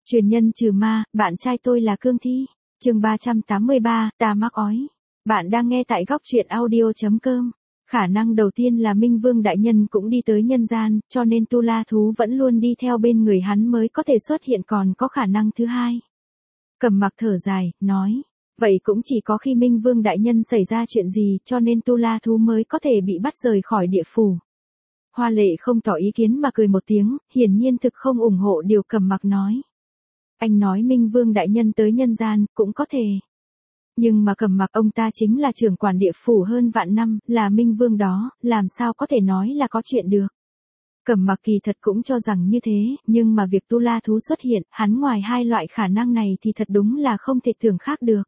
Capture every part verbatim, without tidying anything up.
Truyền nhân trừ ma, bạn trai tôi là cương thi. Chương ba trăm tám mươi ba, ta mắc ói. Bạn đang nghe tại góc truyện audio chấm com. Khả năng đầu tiên là Minh Vương đại nhân cũng đi tới nhân gian, cho nên tu la thú vẫn luôn đi theo bên người hắn mới có thể xuất hiện, còn có khả năng thứ hai. Cầm Mặc thở dài, nói, vậy cũng chỉ có khi Minh Vương đại nhân xảy ra chuyện gì cho nên tu la thú mới có thể bị bắt rời khỏi địa phủ. Hoa Lệ không tỏ ý kiến mà cười một tiếng, hiển nhiên thực không ủng hộ điều Cầm Mặc nói. Anh nói Minh Vương đại nhân tới nhân gian, cũng có thể. Nhưng mà Cầm Mặc ông ta chính là trưởng quản địa phủ hơn vạn năm, là Minh Vương đó, làm sao có thể nói là có chuyện được. Cầm Mặc kỳ thật cũng cho rằng như thế, nhưng mà việc tu la thú xuất hiện, hắn ngoài hai loại khả năng này thì thật đúng là không thể tưởng khác được.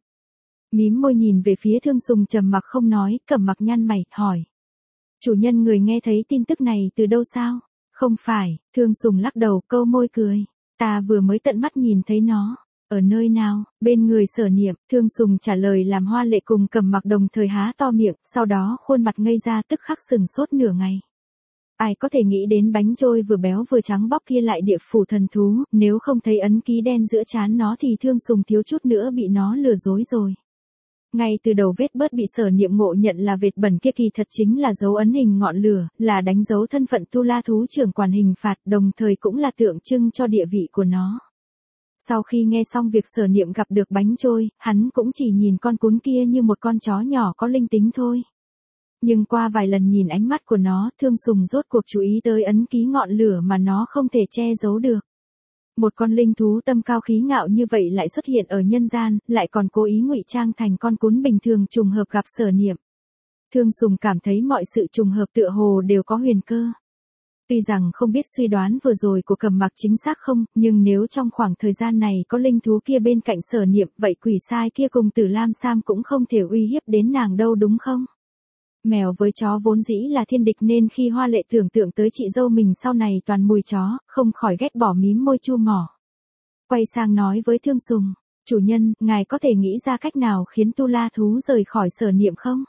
Mím môi nhìn về phía Thương Sùng trầm mặc không nói, Cầm Mặc nhăn mày, hỏi. Chủ nhân người nghe thấy tin tức này từ đâu sao? Không phải, Thương Sùng lắc đầu câu môi cười. Ta vừa mới tận mắt nhìn thấy nó. Ở nơi nào? Bên người Sở Niệm. Thương Sùng trả lời làm Hoa Lệ cùng Cầm Mặc đồng thời há to miệng, sau đó khuôn mặt ngây ra tức khắc sừng sốt nửa ngày. Ai có thể nghĩ đến bánh trôi vừa béo vừa trắng bóc kia lại địa phủ thần thú, nếu không thấy ấn ký đen giữa trán nó thì Thương Sùng thiếu chút nữa bị nó lừa dối rồi. Ngay từ đầu vết bớt bị Sở Niệm ngộ nhận là vệt bẩn kia kỳ thật chính là dấu ấn hình ngọn lửa, là đánh dấu thân phận tu la thú trưởng quản hình phạt, đồng thời cũng là tượng trưng cho địa vị của nó. Sau khi nghe xong việc Sở Niệm gặp được bánh trôi, hắn cũng chỉ nhìn con cún kia như một con chó nhỏ có linh tính thôi. Nhưng qua vài lần nhìn ánh mắt của nó, Thương Sùng rốt cuộc chú ý tới ấn ký ngọn lửa mà nó không thể che giấu được. Một con linh thú tâm cao khí ngạo như vậy lại xuất hiện ở nhân gian, lại còn cố ý ngụy trang thành con cún bình thường trùng hợp gặp Sở Niệm. Thương Sùng cảm thấy mọi sự trùng hợp tựa hồ đều có huyền cơ. Tuy rằng không biết suy đoán vừa rồi của Cầm Mặc chính xác không, nhưng nếu trong khoảng thời gian này có linh thú kia bên cạnh Sở Niệm, vậy quỷ sai kia cùng Tử Lam Sam cũng không thể uy hiếp đến nàng đâu đúng không? Mèo với chó vốn dĩ là thiên địch nên khi Hoa Lệ tưởng tượng tới chị dâu mình sau này toàn mùi chó, không khỏi ghét bỏ mím môi chu mỏ. Quay sang nói với Thương Sùng, chủ nhân, ngài có thể nghĩ ra cách nào khiến tu la thú rời khỏi Sở Niệm không?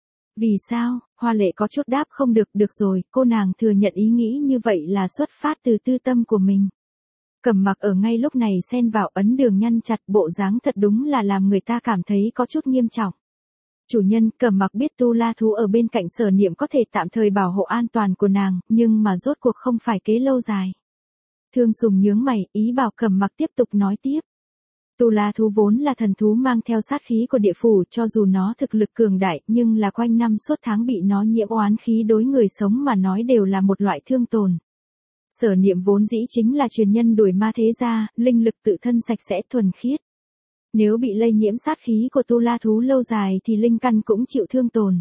Vì sao? Hoa Lệ có chút đáp không được, được rồi, cô nàng thừa nhận ý nghĩ như vậy là xuất phát từ tư tâm của mình. Cầm Mặc ở ngay lúc này xen vào, ấn đường nhăn chặt, bộ dáng thật đúng là làm người ta cảm thấy có chút nghiêm trọng. Chủ nhân, Cầm Mặc biết tu la thú ở bên cạnh Sở Niệm có thể tạm thời bảo hộ an toàn của nàng, nhưng mà rốt cuộc không phải kế lâu dài. Thương Sùng nhướng mày, ý bảo Cầm Mặc tiếp tục nói tiếp. Tu la thú vốn là thần thú mang theo sát khí của địa phủ, cho dù nó thực lực cường đại, nhưng là quanh năm suốt tháng bị nó nhiễm oán khí đối người sống mà nói đều là một loại thương tổn. Sở Niệm vốn dĩ chính là truyền nhân đuổi ma thế gia, linh lực tự thân sạch sẽ thuần khiết. Nếu bị lây nhiễm sát khí của tu la thú lâu dài thì linh căn cũng chịu thương tổn.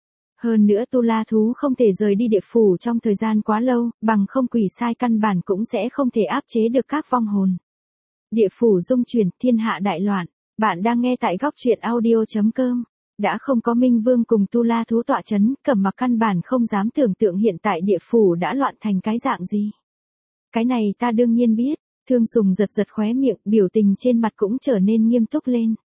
Hơn nữa tu la thú không thể rời đi địa phủ trong thời gian quá lâu, bằng không quỷ sai căn bản cũng sẽ không thể áp chế được các vong hồn. Địa phủ dung chuyển, thiên hạ đại loạn. Bạn đang nghe tại góc truyện audio chấm com. Đã không có Minh Vương cùng tu la thú tọa chấn, Cầm Mặc căn bản không dám tưởng tượng hiện tại địa phủ đã loạn thành cái dạng gì. Cái này ta đương nhiên biết. Thương Sùng giật giật khóe miệng, biểu tình trên mặt cũng trở nên nghiêm túc lên.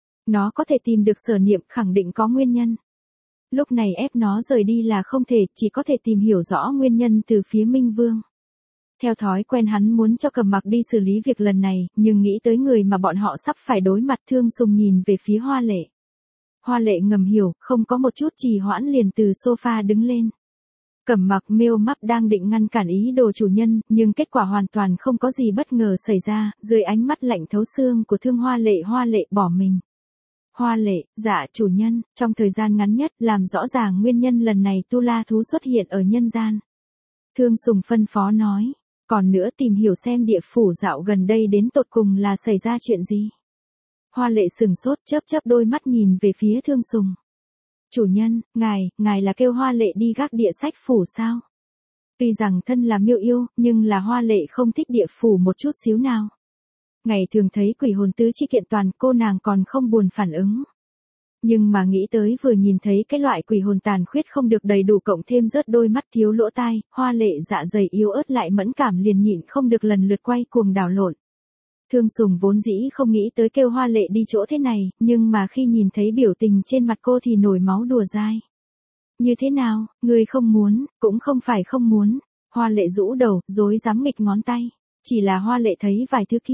Nó có thể tìm được Sở Niệm, khẳng định có nguyên nhân. Lúc này ép nó rời đi là không thể, chỉ có thể tìm hiểu rõ nguyên nhân từ phía Minh Vương. Theo thói quen hắn muốn cho Cầm Mặc đi xử lý việc lần này, nhưng nghĩ tới người mà bọn họ sắp phải đối mặt, Thương Sùng nhìn về phía Hoa Lệ. Hoa Lệ ngầm hiểu, không có một chút trì hoãn liền từ sofa đứng lên. Cầm Mặc mêu mắp đang định ngăn cản ý đồ chủ nhân, nhưng kết quả hoàn toàn không có gì bất ngờ xảy ra, dưới ánh mắt lạnh thấu xương của Thương Hoa Lệ. Hoa Lệ bỏ mình. Hoa Lệ, dạ chủ nhân, trong thời gian ngắn nhất làm rõ ràng nguyên nhân lần này tu la thú xuất hiện ở nhân gian. Thương Sùng phân phó nói, còn nữa tìm hiểu xem địa phủ dạo gần đây đến tột cùng là xảy ra chuyện gì. Hoa Lệ sừng sốt, chớp chớp đôi mắt nhìn về phía Thương Sùng. Chủ nhân, ngài, ngài là kêu Hoa Lệ đi gác địa sách phủ sao? Tuy rằng thân là miêu yêu, nhưng là Hoa Lệ không thích địa phủ một chút xíu nào. Ngày thường thấy quỷ hồn tứ chi kiện toàn, cô nàng còn không buồn phản ứng. Nhưng mà nghĩ tới vừa nhìn thấy cái loại quỷ hồn tàn khuyết không được đầy đủ cộng thêm rớt đôi mắt thiếu lỗ tai, Hoa Lệ dạ dày yếu ớt lại mẫn cảm liền nhịn không được lần lượt quay cuồng đảo lộn. Thương Sùng vốn dĩ không nghĩ tới kêu Hoa Lệ đi chỗ thế này, nhưng mà khi nhìn thấy biểu tình trên mặt cô thì nổi máu đùa dai. Như thế nào, người không muốn, cũng không phải không muốn. Hoa Lệ rũ đầu, rối rắm nghịch ngón tay. Chỉ là Hoa Lệ thấy vài thứ kia,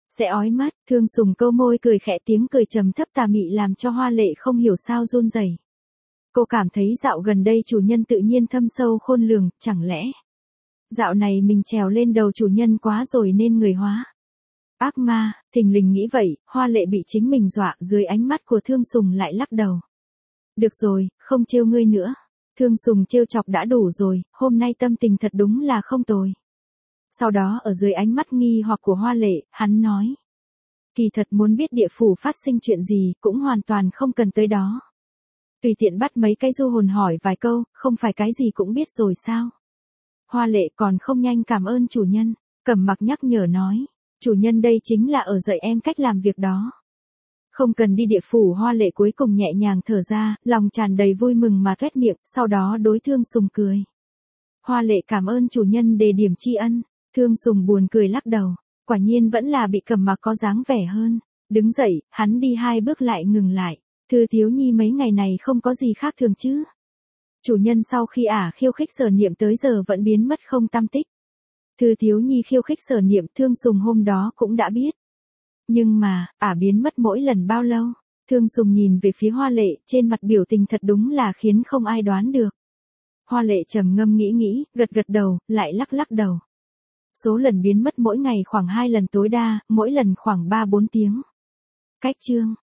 Sẽ ói mất, Thương Sùng câu môi cười khẽ, tiếng cười trầm thấp tà mị làm cho Hoa Lệ không hiểu sao run rẩy. Cô cảm thấy dạo gần đây chủ nhân tự nhiên thâm sâu khôn lường, chẳng lẽ dạo này mình trèo lên đầu chủ nhân quá rồi nên người hóa ác ma, thình lình nghĩ vậy, Hoa Lệ bị chính mình dọa, dưới ánh mắt của Thương Sùng lại lắc đầu. Được rồi, không trêu ngươi nữa. Thương Sùng trêu chọc đã đủ rồi, hôm nay tâm tình thật đúng là không tồi. Sau đó ở dưới ánh mắt nghi hoặc của Hoa Lệ, hắn nói. Kỳ thật muốn biết địa phủ phát sinh chuyện gì cũng hoàn toàn không cần tới đó. Tùy tiện bắt mấy cái du hồn hỏi vài câu, không phải cái gì cũng biết rồi sao? Hoa Lệ còn không nhanh cảm ơn chủ nhân, Cẩm Mặc nhắc nhở nói. Chủ nhân đây chính là ở dạy em cách làm việc đó. Không cần đi địa phủ. Hoa Lệ cuối cùng nhẹ nhàng thở ra, lòng tràn đầy vui mừng mà tuét miệng, sau đó đối Thương Sùng cười. Hoa Lệ cảm ơn chủ nhân đề điểm tri ân. Thương Sùng buồn cười lắc đầu, quả nhiên vẫn là bị Cẩm Mặc có dáng vẻ hơn. Đứng dậy, hắn đi hai bước lại ngừng lại. Thư Thiếu Nhi mấy ngày này không có gì khác thường chứ? Chủ nhân sau khi ả khiêu khích Sở Niệm tới giờ vẫn biến mất không tăm tích. Thư Thiếu Nhi khiêu khích Sở Niệm, Thương Sùng hôm đó cũng đã biết. Nhưng mà, ả biến mất mỗi lần bao lâu? Thương Sùng nhìn về phía Hoa Lệ, trên mặt biểu tình thật đúng là khiến không ai đoán được. Hoa Lệ trầm ngâm nghĩ nghĩ, gật gật đầu, lại lắc lắc đầu. Số lần biến mất mỗi ngày khoảng hai lần tối đa, mỗi lần khoảng ba bốn tiếng. Cách chương